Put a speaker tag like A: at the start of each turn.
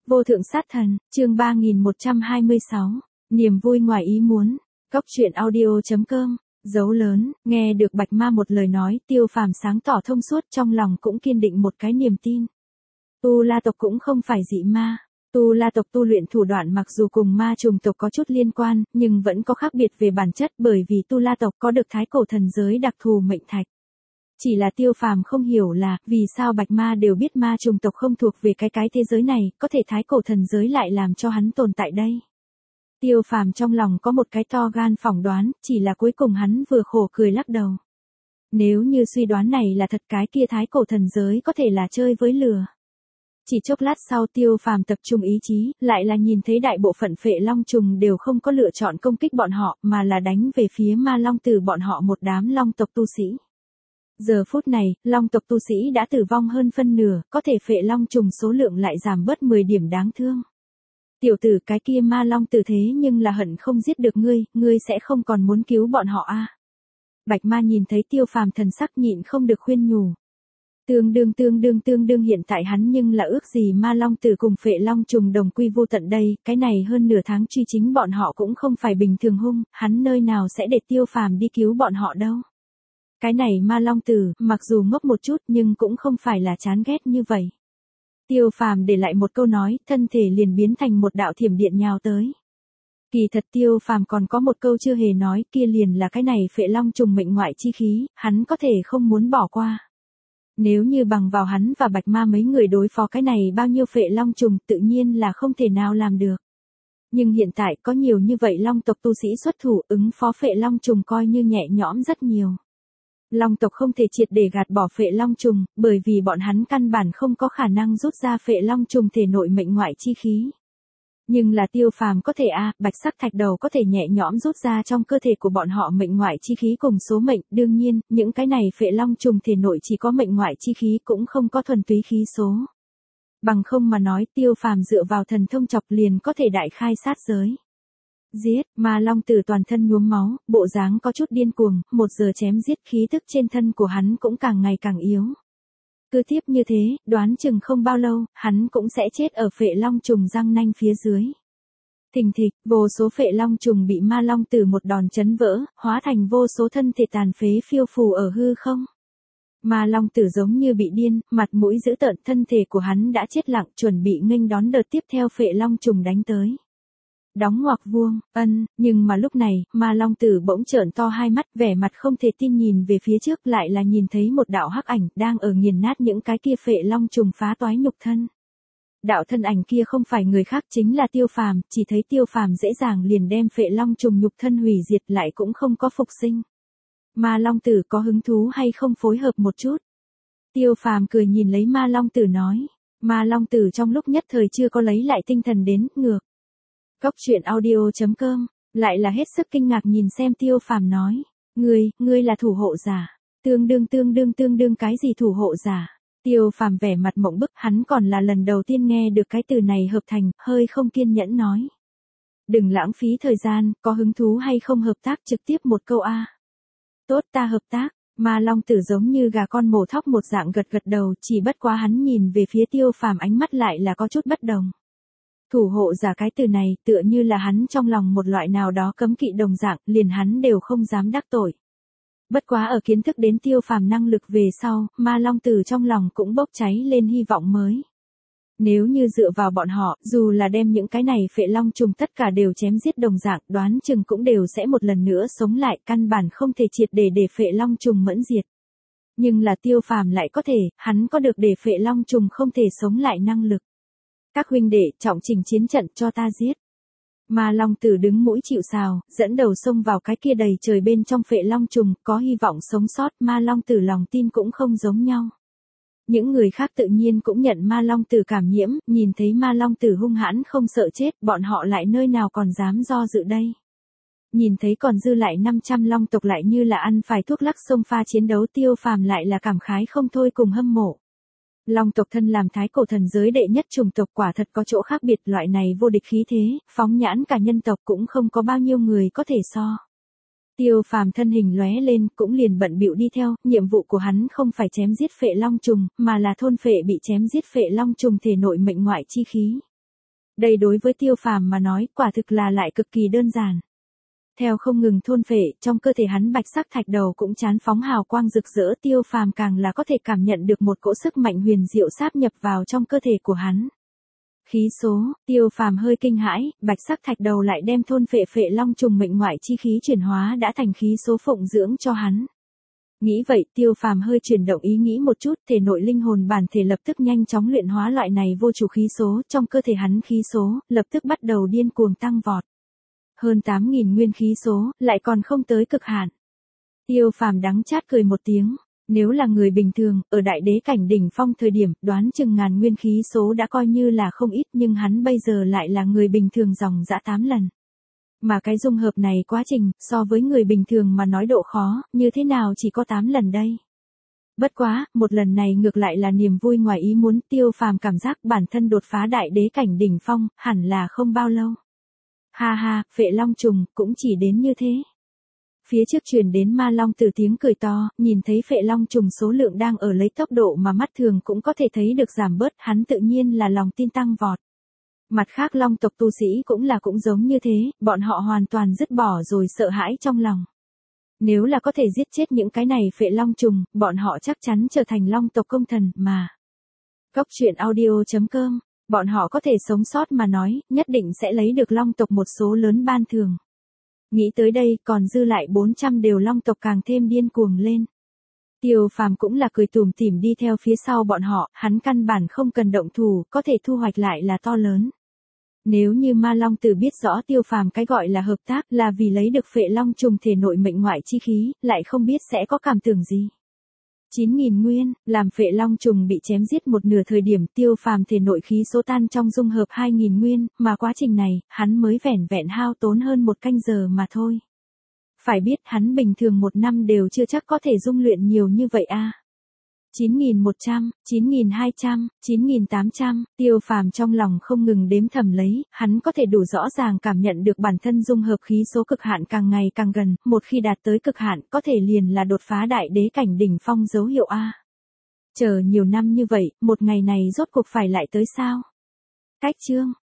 A: Vô thượng sát thần, chương 3126, niềm vui ngoài ý muốn. Góc truyện audio.com, dấu lớn, nghe được Bạch Ma một lời nói, Tiêu Phàm sáng tỏ thông suốt, trong lòng cũng kiên định một cái niềm tin. Tu La tộc cũng không phải dị ma. Tu La tộc tu luyện thủ đoạn mặc dù cùng ma trùng tộc có chút liên quan, nhưng vẫn có khác biệt về bản chất, bởi vì Tu La tộc có được thái cổ thần giới đặc thù mệnh thạch. Chỉ là Tiêu Phàm không hiểu là, vì sao Bạch Ma đều biết ma trùng tộc không thuộc về cái thế giới này, có thể thái cổ thần giới lại làm cho hắn tồn tại đây. Tiêu Phàm trong lòng có một cái to gan phỏng đoán, chỉ là cuối cùng hắn vừa khổ cười lắc đầu. Nếu như suy đoán này là thật, cái kia thái cổ thần giới có thể là chơi với lừa. Chỉ chốc lát sau Tiêu Phàm tập trung ý chí, lại là nhìn thấy đại bộ phận phệ long trùng đều không có lựa chọn công kích bọn họ, mà là đánh về phía ma long từ bọn họ một đám long tộc tu sĩ. Giờ phút này, long tộc tu sĩ đã tử vong hơn phân nửa, có thể phệ long trùng số lượng lại giảm bớt 10 điểm đáng thương. Tiểu tử, cái kia ma long tử thế nhưng là hận không giết được ngươi sẽ không còn muốn cứu bọn họ à? Bạch Ma nhìn thấy Tiêu Phàm thần sắc nhịn không được khuyên nhủ. Tương đương hiện tại hắn nhưng là ước gì ma long tử cùng phệ long trùng đồng quy vô tận đây, cái này hơn nửa tháng truy chính bọn họ cũng không phải bình thường hung, hắn nơi nào sẽ để Tiêu Phàm đi cứu bọn họ đâu. Cái này ma long tử, mặc dù ngốc một chút nhưng cũng không phải là chán ghét như vậy. Tiêu Phàm để lại một câu nói, thân thể liền biến thành một đạo thiểm điện nhào tới. Kỳ thật Tiêu Phàm còn có một câu chưa hề nói, kia liền là cái này phệ long trùng mệnh ngoại chi khí, hắn có thể không muốn bỏ qua. Nếu như bằng vào hắn và Bạch Ma mấy người đối phó cái này bao nhiêu phệ long trùng, tự nhiên là không thể nào làm được. Nhưng hiện tại có nhiều như vậy long tộc tu sĩ xuất thủ, ứng phó phệ long trùng coi như nhẹ nhõm rất nhiều. Long tộc không thể triệt để gạt bỏ phệ long trùng, bởi vì bọn hắn căn bản không có khả năng rút ra phệ long trùng thể nội mệnh ngoại chi khí. Nhưng là Tiêu Phàm có thể bạch sắc thạch đầu có thể nhẹ nhõm rút ra trong cơ thể của bọn họ mệnh ngoại chi khí cùng số mệnh, đương nhiên, những cái này phệ long trùng thể nội chỉ có mệnh ngoại chi khí cũng không có thuần túy khí số. Bằng không mà nói, Tiêu Phàm dựa vào thần thông chọc liền có thể đại khai sát giới. Giết, ma long tử toàn thân nhuốm máu, bộ dáng có chút điên cuồng, một giờ chém giết, khí tức trên thân của hắn cũng càng ngày càng yếu. Cứ tiếp như thế, đoán chừng không bao lâu, hắn cũng sẽ chết ở phệ long trùng răng nanh phía dưới. Thình thịch, vô số phệ long trùng bị ma long tử một đòn chấn vỡ, hóa thành vô số thân thể tàn phế phiêu phù ở hư không. Ma long tử giống như bị điên, mặt mũi dữ tợn, thân thể của hắn đã chết lặng, chuẩn bị nghênh đón đợt tiếp theo phệ long trùng đánh tới. Đóng ngoặc vuông, nhưng mà lúc này, ma long tử bỗng trợn to hai mắt, vẻ mặt không thể tin nhìn về phía trước, lại là nhìn thấy một đạo hắc ảnh đang ở nghiền nát những cái kia phệ long trùng phá toái nhục thân. Đạo thân ảnh kia không phải người khác, chính là Tiêu Phàm, chỉ thấy Tiêu Phàm dễ dàng liền đem phệ long trùng nhục thân hủy diệt, lại cũng không có phục sinh. Ma long tử có hứng thú hay không phối hợp một chút? Tiêu Phàm cười nhìn lấy ma long tử nói. Ma long tử trong lúc nhất thời chưa có lấy lại tinh thần đến, ngược. Góc truyện audio.com, lại là hết sức kinh ngạc nhìn xem Tiêu Phàm nói. Ngươi là thủ hộ giả. Tương đương cái gì thủ hộ giả? Tiêu Phàm vẻ mặt mộng bức, hắn còn là lần đầu tiên nghe được cái từ này hợp thành, hơi không kiên nhẫn nói. Đừng lãng phí thời gian, có hứng thú hay không hợp tác trực tiếp một câu a. Tốt, ta hợp tác. Ma long tử giống như gà con mổ thóc một dạng gật đầu, chỉ bất quá hắn nhìn về phía Tiêu Phàm ánh mắt lại là có chút bất đồng. Thủ hộ giả cái từ này tựa như là hắn trong lòng một loại nào đó cấm kỵ đồng dạng, liền hắn đều không dám đắc tội. Bất quá ở kiến thức đến Tiêu Phàm năng lực về sau, ma long tử trong lòng cũng bốc cháy lên hy vọng mới. Nếu như dựa vào bọn họ, dù là đem những cái này phệ long trùng tất cả đều chém giết đồng dạng, đoán chừng cũng đều sẽ một lần nữa sống lại, căn bản không thể triệt để phệ long trùng mẫn diệt. Nhưng là Tiêu Phàm lại có thể, hắn có được để phệ long trùng không thể sống lại năng lực. Các huynh đệ, trọng trình chiến trận cho ta giết. Ma long tử đứng mũi chịu sào, dẫn đầu xông vào cái kia đầy trời bên trong phệ long trùng, có hy vọng sống sót, ma long tử lòng tin cũng không giống nhau. Những người khác tự nhiên cũng nhận ma long tử cảm nhiễm, nhìn thấy ma long tử hung hãn không sợ chết, bọn họ lại nơi nào còn dám do dự đây. Nhìn thấy còn dư lại 500 long tộc lại như là ăn phải thuốc lắc xông pha chiến đấu, Tiêu Phàm lại là cảm khái không thôi cùng hâm mộ. Long tộc thân làm thái cổ thần giới đệ nhất chủng tộc quả thật có chỗ khác biệt, loại này vô địch khí thế, phóng nhãn cả nhân tộc cũng không có bao nhiêu người có thể so. Tiêu Phàm thân hình lóe lên, cũng liền bận bịu đi theo, nhiệm vụ của hắn không phải chém giết phệ long trùng, mà là thôn phệ bị chém giết phệ long trùng thể nội mệnh ngoại chi khí. Đây đối với Tiêu Phàm mà nói, quả thực là lại cực kỳ đơn giản. Theo không ngừng thôn phệ, trong cơ thể hắn bạch sắc thạch đầu cũng chán phóng hào quang rực rỡ, Tiêu Phàm càng là có thể cảm nhận được một cỗ sức mạnh huyền diệu sáp nhập vào trong cơ thể của hắn. Khí số, Tiêu Phàm hơi kinh hãi, bạch sắc thạch đầu lại đem thôn phệ phệ long trùng mệnh ngoại chi khí chuyển hóa đã thành khí số phụng dưỡng cho hắn. Nghĩ vậy, Tiêu Phàm hơi chuyển động ý nghĩ một chút, thể nội linh hồn bản thể lập tức nhanh chóng luyện hóa loại này vô chủ khí số, trong cơ thể hắn khí số lập tức bắt đầu điên cuồng tăng vọt. Hơn 8.000 nguyên khí số, lại còn không tới cực hạn. Tiêu Phàm đắng chát cười một tiếng, nếu là người bình thường, ở đại đế cảnh đỉnh phong thời điểm, đoán chừng ngàn nguyên khí số đã coi như là không ít, nhưng hắn bây giờ lại là người bình thường dòng dã 8 lần. Mà cái dung hợp này quá trình, so với người bình thường mà nói độ khó, như thế nào chỉ có 8 lần đây. Bất quá, một lần này ngược lại là niềm vui ngoài ý muốn, Tiêu Phàm cảm giác bản thân đột phá đại đế cảnh đỉnh phong, hẳn là không bao lâu. Ha ha, phệ long trùng, cũng chỉ đến như thế. Phía trước truyền đến ma long từ tiếng cười to, nhìn thấy phệ long trùng số lượng đang ở lấy tốc độ mà mắt thường cũng có thể thấy được giảm bớt, hắn tự nhiên là lòng tin tăng vọt. Mặt khác long tộc tu sĩ cũng giống như thế, bọn họ hoàn toàn dứt bỏ rồi sợ hãi trong lòng. Nếu là có thể giết chết những cái này phệ long trùng, bọn họ chắc chắn trở thành long tộc công thần mà. Cốc truyện audio.com, bọn họ có thể sống sót mà nói, nhất định sẽ lấy được long tộc một số lớn ban thưởng. Nghĩ tới đây, còn dư lại 400 đều long tộc càng thêm điên cuồng lên. Tiêu Phàm cũng là cười tủm tỉm đi theo phía sau bọn họ, hắn căn bản không cần động thủ, có thể thu hoạch lại là to lớn. Nếu như ma long tử biết rõ Tiêu Phàm cái gọi là hợp tác là vì lấy được phệ long trùng thể nội mệnh ngoại chi khí, lại không biết sẽ có cảm tưởng gì. 9.000 nguyên, làm phệ long trùng bị chém giết một nửa thời điểm, Tiêu Phàm thể nội khí số tan trong dung hợp 2.000 nguyên, mà quá trình này, hắn mới vẻn vẹn hao tốn hơn 1 canh giờ mà thôi. Phải biết hắn bình thường 1 năm đều chưa chắc có thể dung luyện nhiều như vậy a. 9.100, 9.200, 9.800, Tiêu Phàm trong lòng không ngừng đếm thầm lấy, hắn có thể đủ rõ ràng cảm nhận được bản thân dung hợp khí số cực hạn càng ngày càng gần, một khi đạt tới cực hạn có thể liền là đột phá đại đế cảnh đỉnh phong dấu hiệu A. Chờ nhiều năm như vậy, một ngày này rốt cuộc phải lại tới sao? Cách chương.